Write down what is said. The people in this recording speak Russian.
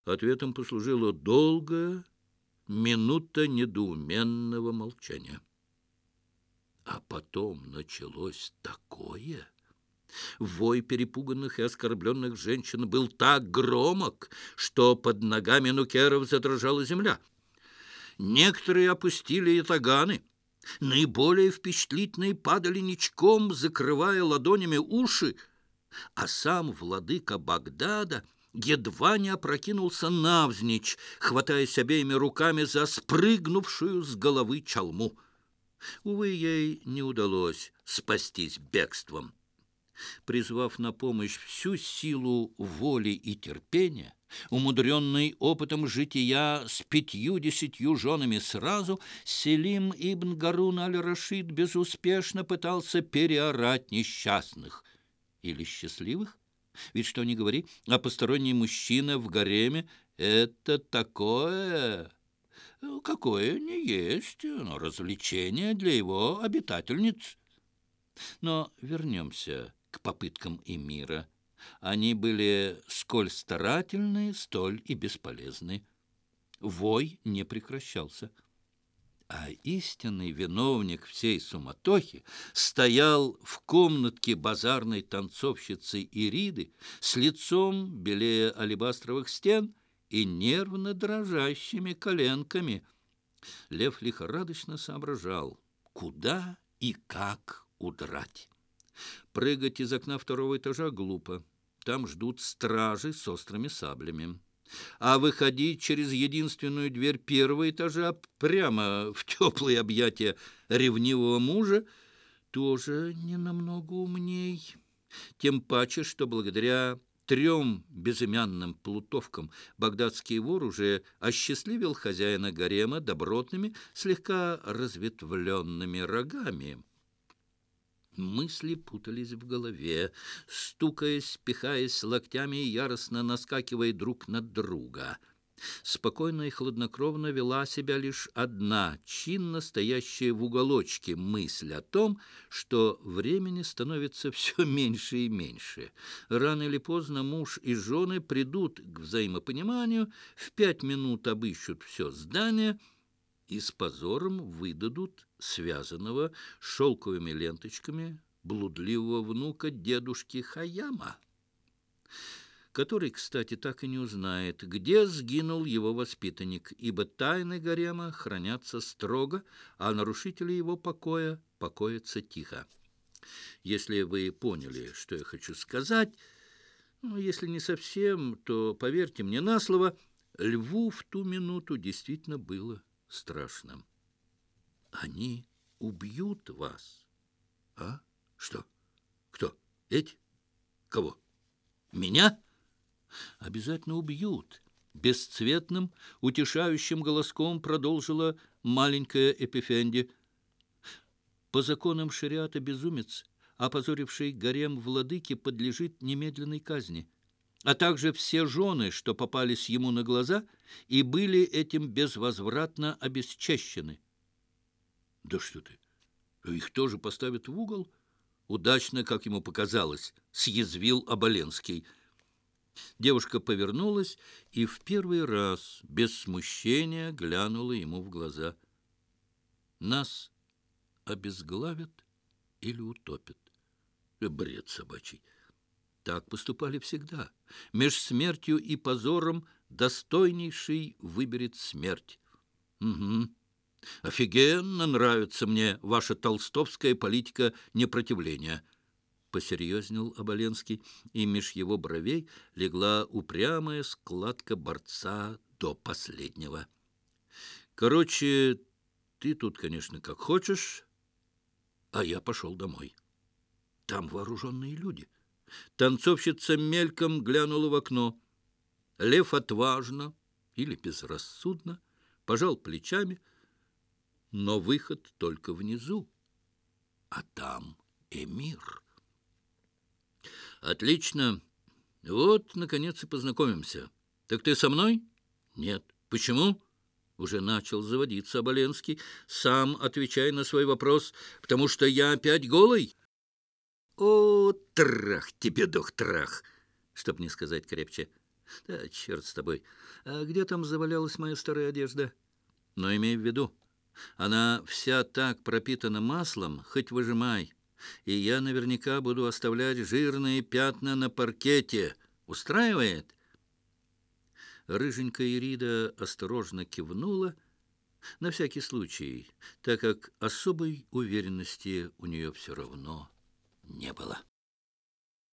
Ответом послужила долгая минута недоуменного молчания. А потом началось такое. Вой перепуганных и оскорбленных женщин был так громок, что под ногами нукеров задрожала земля. Некоторые опустили ятаганы. Наиболее впечатлительные падали ничком, закрывая ладонями уши, а сам владыка Багдада едва не опрокинулся навзничь, хватаясь обеими руками за спрыгнувшую с головы чалму. Увы, ей не удалось спастись бегством. Призвав на помощь всю силу воли и терпения, умудренный опытом жития с 50 женами сразу, Селим ибн Гарун аль-Рашид безуспешно пытался переорать несчастных. Или счастливых? Ведь что ни говори, а посторонний мужчина в гареме — это такое, какое не есть, но развлечение для его обитательниц. Но вернемся к попыткам эмира. Они были сколь старательны, столь и бесполезны. Вой не прекращался. А истинный виновник всей суматохи стоял в комнатке базарной танцовщицы Ириды с лицом белее алебастровых стен и нервно дрожащими коленками. Лев лихорадочно соображал, куда и как удрать. Прыгать из окна второго этажа глупо. Там ждут стражи с острыми саблями. А выходить через единственную дверь первого этажа прямо в теплые объятия ревнивого мужа тоже не намного умней. Тем паче, что благодаря 3 безымянным плутовкам багдадский вор уже осчастливил хозяина гарема добротными, слегка разветвленными рогами. Мысли путались в голове, стукаясь, пихаясь локтями и яростно наскакивая друг на друга. Спокойно и хладнокровно вела себя лишь одна, чинно стоящая в уголочке мысль о том, что времени становится все меньше и меньше. Рано или поздно муж и жены придут к взаимопониманию, в 5 минут обыщут все здание и с позором выдадут связанного шелковыми ленточками блудливого внука дедушки Хаяма, который, кстати, так и не узнает, где сгинул его воспитанник, ибо тайны гарема хранятся строго, а нарушители его покоя покоятся тихо. Если вы поняли, что я хочу сказать, если не совсем, то поверьте мне на слово, льву в ту минуту действительно было страшно. Они убьют вас. А? Что? Кто? Эти? Кого? Меня? Обязательно убьют. Бесцветным, утешающим голоском продолжила маленькая Эпифенди. По законам шариата безумец, опозоривший гарем владыки, подлежит немедленной казни, а также все жены, что попались ему на глаза и были этим безвозвратно обесчещены. Да что ты, их тоже поставят в угол? Удачно, как ему показалось, съязвил Оболенский. Девушка повернулась и в первый раз без смущения глянула ему в глаза. Нас обезглавят или утопят? Бред собачий. Так поступали всегда. Меж смертью и позором достойнейший выберет смерть. Угу. Офигенно нравится мне ваша толстовская политика непротивления. Посерьезнел Оболенский, и меж его бровей легла упрямая складка борца до последнего. Короче, ты тут, конечно, как хочешь, а я пошел домой. Там вооруженные люди. Танцовщица мельком глянула в окно. Лев отважно или безрассудно пожал плечами, но выход только внизу, а там эмир. Отлично. Вот, наконец, и познакомимся. Так ты со мной? Нет. Почему? Уже начал заводиться Оболенский, сам отвечая на свой вопрос, потому что я опять голый. О, трах тебе, дух, трах, чтоб не сказать крепче. Да, черт с тобой. А где там завалялась моя старая одежда? Но имей в виду, она вся так пропитана маслом, хоть выжимай. И я наверняка буду оставлять жирные пятна на паркете. Устраивает?» Рыженькая Ирида осторожно кивнула, на всякий случай, так как особой уверенности у нее все равно не было.